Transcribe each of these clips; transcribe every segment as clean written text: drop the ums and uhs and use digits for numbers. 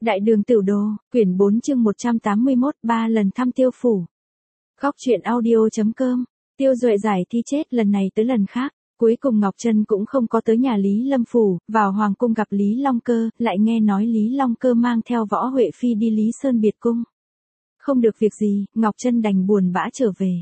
Đại đường Tửu Đồ, quyển 4 chương 181, 3 lần thăm Tiêu phủ. Góc truyện audio.com. Tiêu Duệ giải thi chết lần này tới lần khác, cuối cùng Ngọc Trân cũng không có tới nhà Lý Lâm phủ, vào hoàng cung gặp Lý Long Cơ, lại nghe nói Lý Long Cơ mang theo Võ Huệ phi đi Lý Sơn biệt cung. Không được việc gì, Ngọc Trân đành buồn bã trở về.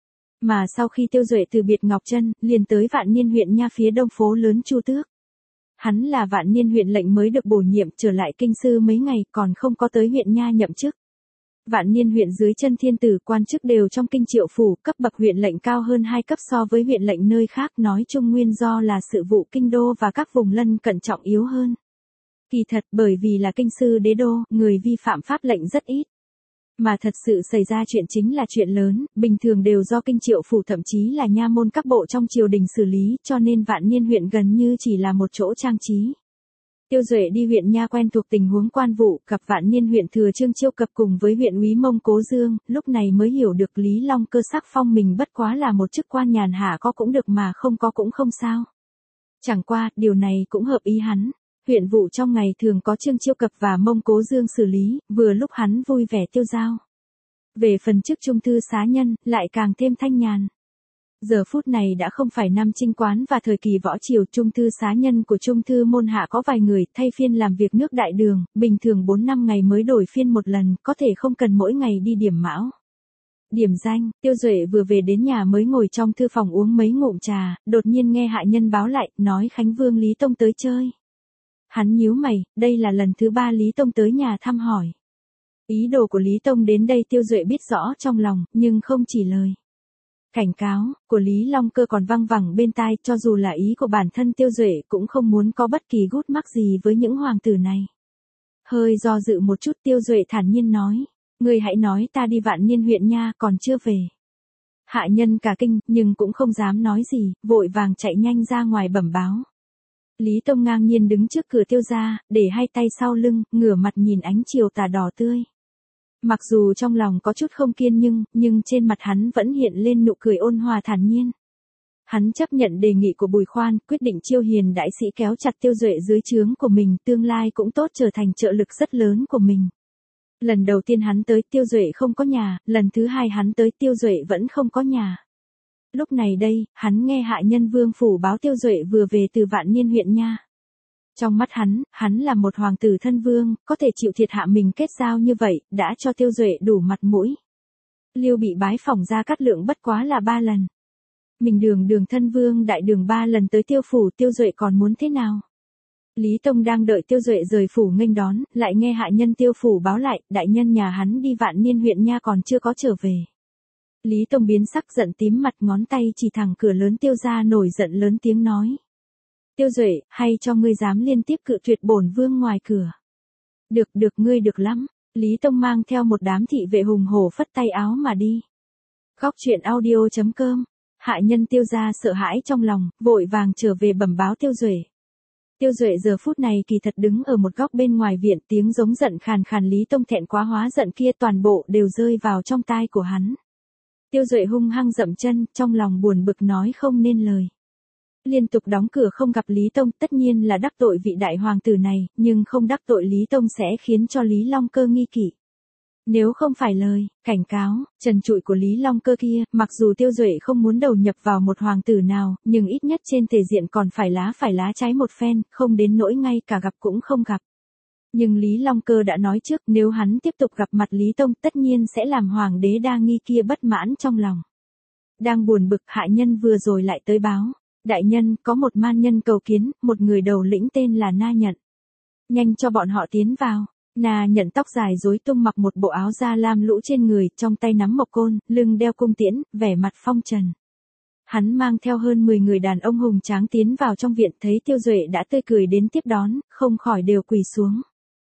Mà sau khi Tiêu Duệ từ biệt Ngọc Trân, liền tới Vạn Niên huyện nha phía đông phố lớn Chu Tước. Hắn là Vạn Niên huyện lệnh mới được bổ nhiệm trở lại kinh sư mấy ngày còn không có tới huyện nha nhậm chức. Vạn Niên huyện dưới chân thiên tử quan chức đều trong kinh triệu phủ, cấp bậc huyện lệnh cao hơn 2 cấp so với huyện lệnh nơi khác, nói chung nguyên do là sự vụ kinh đô và các vùng lân cận trọng yếu hơn. Kỳ thật bởi vì là kinh sư đế đô, người vi phạm pháp lệnh rất ít. Mà thật sự xảy ra chuyện chính là chuyện lớn, bình thường đều do kinh triệu phủ thậm chí là nha môn các bộ trong triều đình xử lý, cho nên Vạn Niên huyện gần như chỉ là một chỗ trang trí. Tiêu Duệ đi huyện nha quen thuộc tình huống quan vụ, gặp Vạn Niên huyện thừa Trương Chiêu Cập cùng với huyện úy Mông Cố Dương, lúc này mới hiểu được Lý Long Cơ sắc phong mình bất quá là một chức quan nhàn hạ, có cũng được mà không có cũng không sao. Chẳng qua, điều này cũng hợp ý hắn. Huyện vụ trong ngày thường có Trương Chiêu Cập và Mông Cố Dương xử lý, vừa lúc hắn vui vẻ tiêu dao. Về phần chức trung thư xá nhân, lại càng thêm thanh nhàn. Giờ phút này đã không phải năm Trinh Quán và thời kỳ võ triều, trung thư xá nhân của trung thư môn hạ có vài người, thay phiên làm việc nước đại đường, bình thường 4-5 ngày mới đổi phiên một lần, có thể không cần mỗi ngày đi điểm mão. Điểm danh, Tiêu Duệ vừa về đến nhà mới ngồi trong thư phòng uống mấy ngụm trà, đột nhiên nghe hạ nhân báo lại, nói Khánh Vương Lý Tông tới chơi. Hắn nhíu mày, đây là lần thứ 3 Lý Tông tới nhà thăm hỏi. Ý đồ của Lý Tông đến đây Tiêu Duệ biết rõ trong lòng, nhưng không chỉ lời. Cảnh cáo của Lý Long Cơ còn văng vẳng bên tai, cho dù là ý của bản thân Tiêu Duệ cũng không muốn có bất kỳ gút mắc gì với những hoàng tử này. Hơi do dự một chút Tiêu Duệ thản nhiên nói, người hãy nói ta đi Vạn Niên huyện nha còn chưa về. Hạ nhân cả kinh, nhưng cũng không dám nói gì, vội vàng chạy nhanh ra ngoài bẩm báo. Lý Tông ngang nhiên đứng trước cửa Tiêu gia, để hai tay sau lưng, ngửa mặt nhìn ánh chiều tà đỏ tươi. Mặc dù trong lòng có chút không kiên nhưng trên mặt hắn vẫn hiện lên nụ cười ôn hòa thản nhiên. Hắn chấp nhận đề nghị của Bùi Khoan, quyết định chiêu hiền đại sĩ kéo chặt Tiêu Duệ dưới trướng của mình, tương lai cũng tốt trở thành trợ lực rất lớn của mình. Lần đầu tiên hắn tới Tiêu Duệ không có nhà, lần thứ 2 hắn tới Tiêu Duệ vẫn không có nhà. Lúc này đây, hắn nghe hạ nhân Vương phủ báo Tiêu Duệ vừa về từ Vạn Niên huyện nha. Trong mắt hắn là một hoàng tử thân vương, có thể chịu thiệt hạ mình kết giao như vậy, đã cho Tiêu Duệ đủ mặt mũi. Liêu bị bái phỏng Gia Cát Lượng bất quá là 3 lần. Mình đường thân vương đại đường 3 lần tới Tiêu phủ, Tiêu Duệ còn muốn thế nào? Lý Tông đang đợi Tiêu Duệ rời phủ nghênh đón, lại nghe hạ nhân Tiêu phủ báo lại, đại nhân nhà hắn đi Vạn Niên huyện nha còn chưa có trở về. Lý Tông biến sắc giận tím mặt, ngón tay chỉ thẳng cửa lớn Tiêu gia, nổi giận lớn tiếng nói. Tiêu Duệ, hay cho ngươi dám liên tiếp cự tuyệt bổn vương ngoài cửa. Được ngươi được lắm. Lý Tông mang theo một đám thị vệ hùng hổ phất tay áo mà đi. Góc truyện audio.com. Hạ nhân Tiêu gia sợ hãi trong lòng, vội vàng trở về bẩm báo Tiêu Duệ. Tiêu Duệ giờ phút này kỳ thật đứng ở một góc bên ngoài viện, tiếng giống giận khàn khàn Lý Tông thẹn quá hóa giận kia toàn bộ đều rơi vào trong tai của hắn. Tiêu Duệ hung hăng dậm chân, trong lòng buồn bực nói không nên lời. Liên tục đóng cửa không gặp Lý Tông, tất nhiên là đắc tội vị đại hoàng tử này, nhưng không đắc tội Lý Tông sẽ khiến cho Lý Long Cơ nghi kỵ. Nếu không phải lời cảnh cáo trần trụi của Lý Long Cơ kia, mặc dù Tiêu Duệ không muốn đầu nhập vào một hoàng tử nào, nhưng ít nhất trên thể diện còn phải lá trái một phen, không đến nỗi ngay cả gặp cũng không gặp. Nhưng Lý Long Cơ đã nói trước, nếu hắn tiếp tục gặp mặt Lý Tông tất nhiên sẽ làm hoàng đế đa nghi kia bất mãn trong lòng. Đang buồn bực, hạ nhân vừa rồi lại tới báo. Đại nhân, có một man nhân cầu kiến, một người đầu lĩnh tên là Na Nhận. Nhanh cho bọn họ tiến vào. Na Nhận tóc dài rối tung, mặc một bộ áo da lam lũ trên người, trong tay nắm mộc côn, lưng đeo cung tiễn, vẻ mặt phong trần. Hắn mang theo hơn 10 người đàn ông hùng tráng tiến vào trong viện, thấy Tiêu Duệ đã tươi cười đến tiếp đón, không khỏi đều quỳ xuống.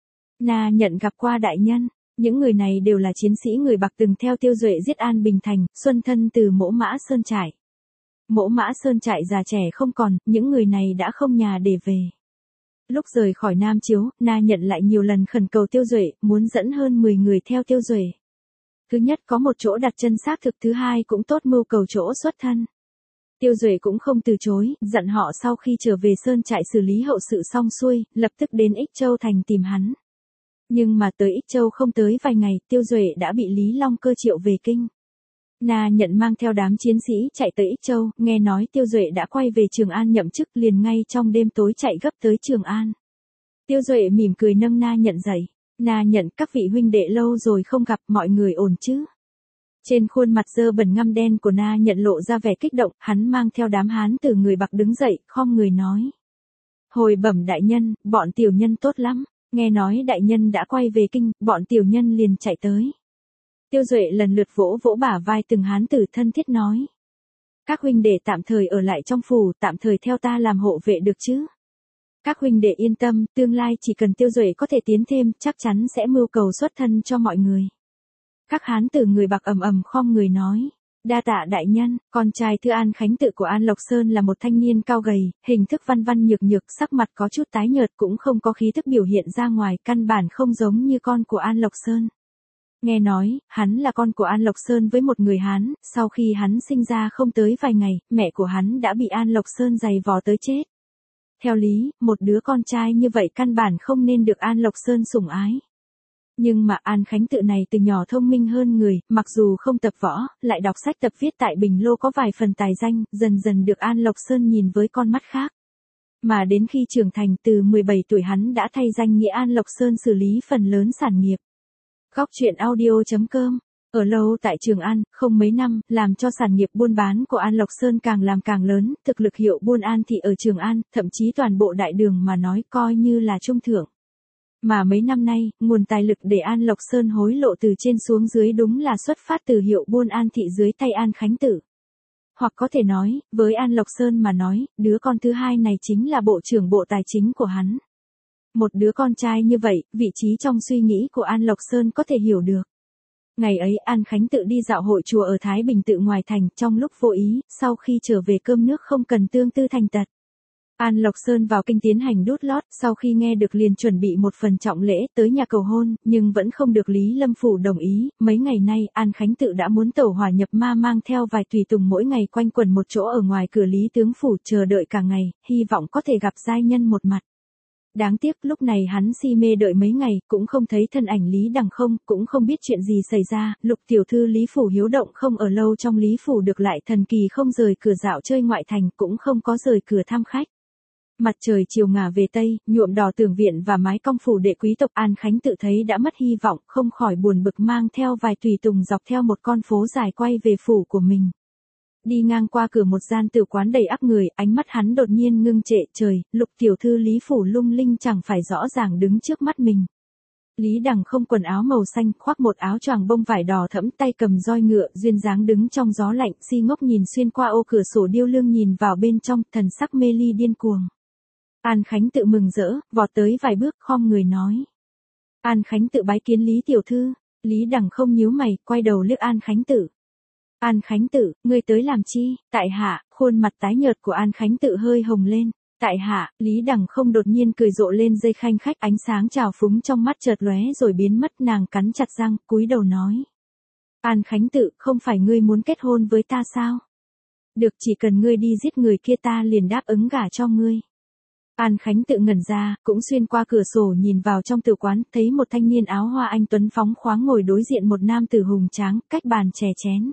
Na Nhận gặp qua đại nhân. Những người này đều là chiến sĩ người Bạc từng theo Tiêu Duệ giết An Bình Thành, xuân thân từ Mỗ Mã Sơn trại. Mỗ Mã Sơn trại già trẻ không còn, những người này đã không nhà để về. Lúc rời khỏi Nam Chiếu, Na Nhận lại nhiều lần khẩn cầu Tiêu Duệ, muốn dẫn hơn 10 người theo Tiêu Duệ. Thứ nhất có một chỗ đặt chân xác thực, thứ hai cũng tốt mưu cầu chỗ xuất thân. Tiêu Duệ cũng không từ chối, dặn họ sau khi trở về Sơn trại xử lý hậu sự xong xuôi, lập tức đến Ích Châu thành tìm hắn. Nhưng mà tới Ích Châu không tới vài ngày, Tiêu Duệ đã bị Lý Long Cơ triệu về kinh. Na Nhận mang theo đám chiến sĩ chạy tới Ích Châu, nghe nói Tiêu Duệ đã quay về Trường An nhậm chức, liền ngay trong đêm tối chạy gấp tới Trường An. Tiêu Duệ mỉm cười nâng Na Nhận dậy. Na Nhận, các vị huynh đệ lâu rồi không gặp, mọi người ổn chứ? Trên khuôn mặt dơ bẩn ngăm đen của Na Nhận lộ ra vẻ kích động, hắn mang theo đám hán từ người Bạc đứng dậy, khom người nói. Hồi bẩm đại nhân, bọn tiểu nhân tốt lắm, nghe nói đại nhân đã quay về kinh, bọn tiểu nhân liền chạy tới. Tiêu Duệ lần lượt vỗ vỗ bả vai từng hán tử thân thiết nói. Các huynh đệ tạm thời ở lại trong phủ, tạm thời theo ta làm hộ vệ được chứ? Các huynh đệ yên tâm, tương lai chỉ cần Tiêu Duệ có thể tiến thêm, chắc chắn sẽ mưu cầu xuất thân cho mọi người. Các hán tử người Bạc ầm ầm khom người nói. Đa tạ đại nhân, con trai Thư An Khánh Tự của An Lộc Sơn là một thanh niên cao gầy, hình thức văn văn nhược nhược, sắc mặt có chút tái nhợt, cũng không có khí thức biểu hiện ra ngoài, căn bản không giống như con của An Lộc Sơn. Nghe nói, hắn là con của An Lộc Sơn với một người Hán, sau khi hắn sinh ra không tới vài ngày, mẹ của hắn đã bị An Lộc Sơn giày vò tới chết. Theo lý, một đứa con trai như vậy căn bản không nên được An Lộc Sơn sủng ái. Nhưng mà An Khánh Tự này từ nhỏ thông minh hơn người, mặc dù không tập võ, lại đọc sách tập viết tại Bình Lô có vài phần tài danh, dần dần được An Lộc Sơn nhìn với con mắt khác. Mà đến khi trưởng thành từ 17 tuổi hắn đã thay danh nghĩa An Lộc Sơn xử lý phần lớn sản nghiệp. Góc truyện audio.com. Ở lâu tại Trường An, không mấy năm, làm cho sản nghiệp buôn bán của An Lộc Sơn càng làm càng lớn, thực lực hiệu buôn An thị ở Trường An, thậm chí toàn bộ đại đường mà nói coi như là trung thượng. Mà mấy năm nay, nguồn tài lực để An Lộc Sơn hối lộ từ trên xuống dưới đúng là xuất phát từ hiệu buôn An thị dưới tay An Khánh Tự. Hoặc có thể nói, với An Lộc Sơn mà nói, đứa con thứ hai này chính là bộ trưởng bộ tài chính của hắn. Một đứa con trai như vậy, vị trí trong suy nghĩ của An Lộc Sơn có thể hiểu được. Ngày ấy An Khánh Tự đi dạo hội chùa ở Thái Bình Tự ngoài thành, trong lúc vô ý, sau khi trở về cơm nước không cần tương tư thành tật. An Lộc Sơn vào kinh tiến hành đút lót, sau khi nghe được liền chuẩn bị một phần trọng lễ tới nhà cầu hôn, nhưng vẫn không được Lý Lâm Phủ đồng ý. Mấy ngày nay, An Khánh Tự đã muốn tẩu hỏa nhập ma mang theo vài tùy tùng mỗi ngày quanh quẩn một chỗ ở ngoài cửa Lý Tướng Phủ chờ đợi cả ngày, hy vọng có thể gặp giai nhân một mặt. Đáng tiếc lúc này hắn si mê đợi mấy ngày, cũng không thấy thân ảnh Lý Đằng không, cũng không biết chuyện gì xảy ra, Lục tiểu thư Lý Phủ hiếu động không ở lâu trong Lý Phủ được lại thần kỳ không rời cửa dạo chơi ngoại thành, cũng không có rời cửa thăm khách. Mặt trời chiều ngả về Tây, nhuộm đỏ tường viện và mái cong phủ đệ quý tộc An Khánh Tự thấy đã mất hy vọng, không khỏi buồn bực mang theo vài tùy tùng dọc theo một con phố dài quay về phủ của mình. Đi ngang qua cửa một gian tử quán đầy ắp người, ánh mắt hắn đột nhiên ngưng trệ, trời, Lục tiểu thư Lý Phủ lung linh chẳng phải rõ ràng đứng trước mắt mình. Lý Đằng không quần áo màu xanh, khoác một áo choàng bông vải đỏ thẫm, tay cầm roi ngựa, duyên dáng đứng trong gió lạnh, si ngốc nhìn xuyên qua ô cửa sổ điêu lương nhìn vào bên trong, thần sắc mê ly điên cuồng. An Khánh Tự mừng rỡ, vọt tới vài bước, khom người nói. An Khánh Tự bái kiến Lý tiểu thư. Lý Đằng không nhíu mày, quay đầu liếc An Khánh Tự. An Khánh Tự, ngươi tới làm chi? Tại hạ, khuôn mặt tái nhợt của An Khánh Tự hơi hồng lên. Tại hạ, Lý Đằng không đột nhiên cười rộ lên dây khanh khách, ánh sáng trào phúng trong mắt chợt lóe rồi biến mất, nàng cắn chặt răng, cúi đầu nói. An Khánh Tự, không phải ngươi muốn kết hôn với ta sao? Được, chỉ cần ngươi đi giết người kia ta liền đáp ứng gả cho ngươi. An Khánh Tự ngẩn ra, cũng xuyên qua cửa sổ nhìn vào trong tử quán, thấy một thanh niên áo hoa anh tuấn phóng khoáng ngồi đối diện một nam tử hùng tráng, cách bàn chè chén.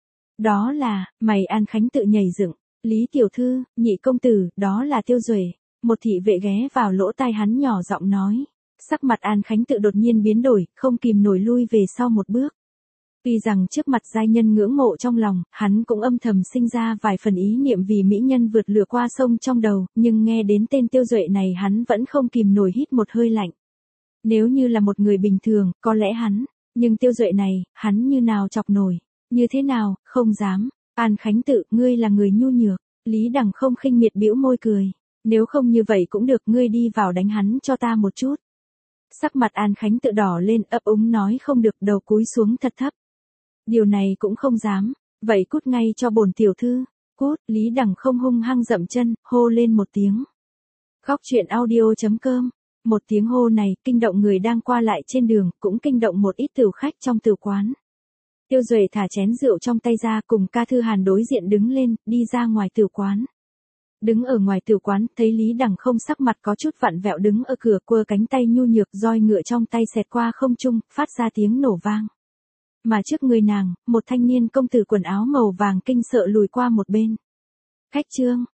Đó là, mày An Khánh Tự nhảy dựng. Lý tiểu thư, nhị công tử, đó là Tiêu Duệ. Một thị vệ ghé vào lỗ tai hắn nhỏ giọng nói. Sắc mặt An Khánh Tự đột nhiên biến đổi, không kìm nổi lui về sau một bước. Tuy rằng trước mặt giai nhân ngưỡng mộ trong lòng, hắn cũng âm thầm sinh ra vài phần ý niệm vì mỹ nhân vượt lửa qua sông trong đầu, nhưng nghe đến tên Tiêu Duệ này hắn vẫn không kìm nổi hít một hơi lạnh. Nếu như là một người bình thường, có lẽ hắn, nhưng Tiêu Duệ này, hắn như nào chọc nổi, như thế nào, không dám. An Khánh Tự, ngươi là người nhu nhược. Lý Đằng không khinh miệt bĩu môi cười. Nếu không như vậy cũng được, ngươi đi vào đánh hắn cho ta một chút. Sắc mặt An Khánh Tự đỏ lên, ấp úng nói không được, đầu cúi xuống thật thấp. Điều này cũng không dám. Vậy cút ngay cho bổn tiểu thư. Cút, Lý Đằng không hung hăng dậm chân, hô lên một tiếng. Góc truyện audio.com. Một tiếng hô này, kinh động người đang qua lại trên đường, cũng kinh động một ít tửu khách trong tửu quán. Tiêu Duệ thả chén rượu trong tay ra cùng Ca Thư Hàn đối diện đứng lên, đi ra ngoài tửu quán. Đứng ở ngoài tiểu quán, thấy Lý Đằng không sắc mặt có chút vặn vẹo đứng ở cửa quơ cánh tay nhu nhược roi ngựa trong tay xẹt qua không trung, phát ra tiếng nổ vang. Mà trước người nàng, một thanh niên công tử quần áo màu vàng kinh sợ lùi qua một bên. Khách Trương,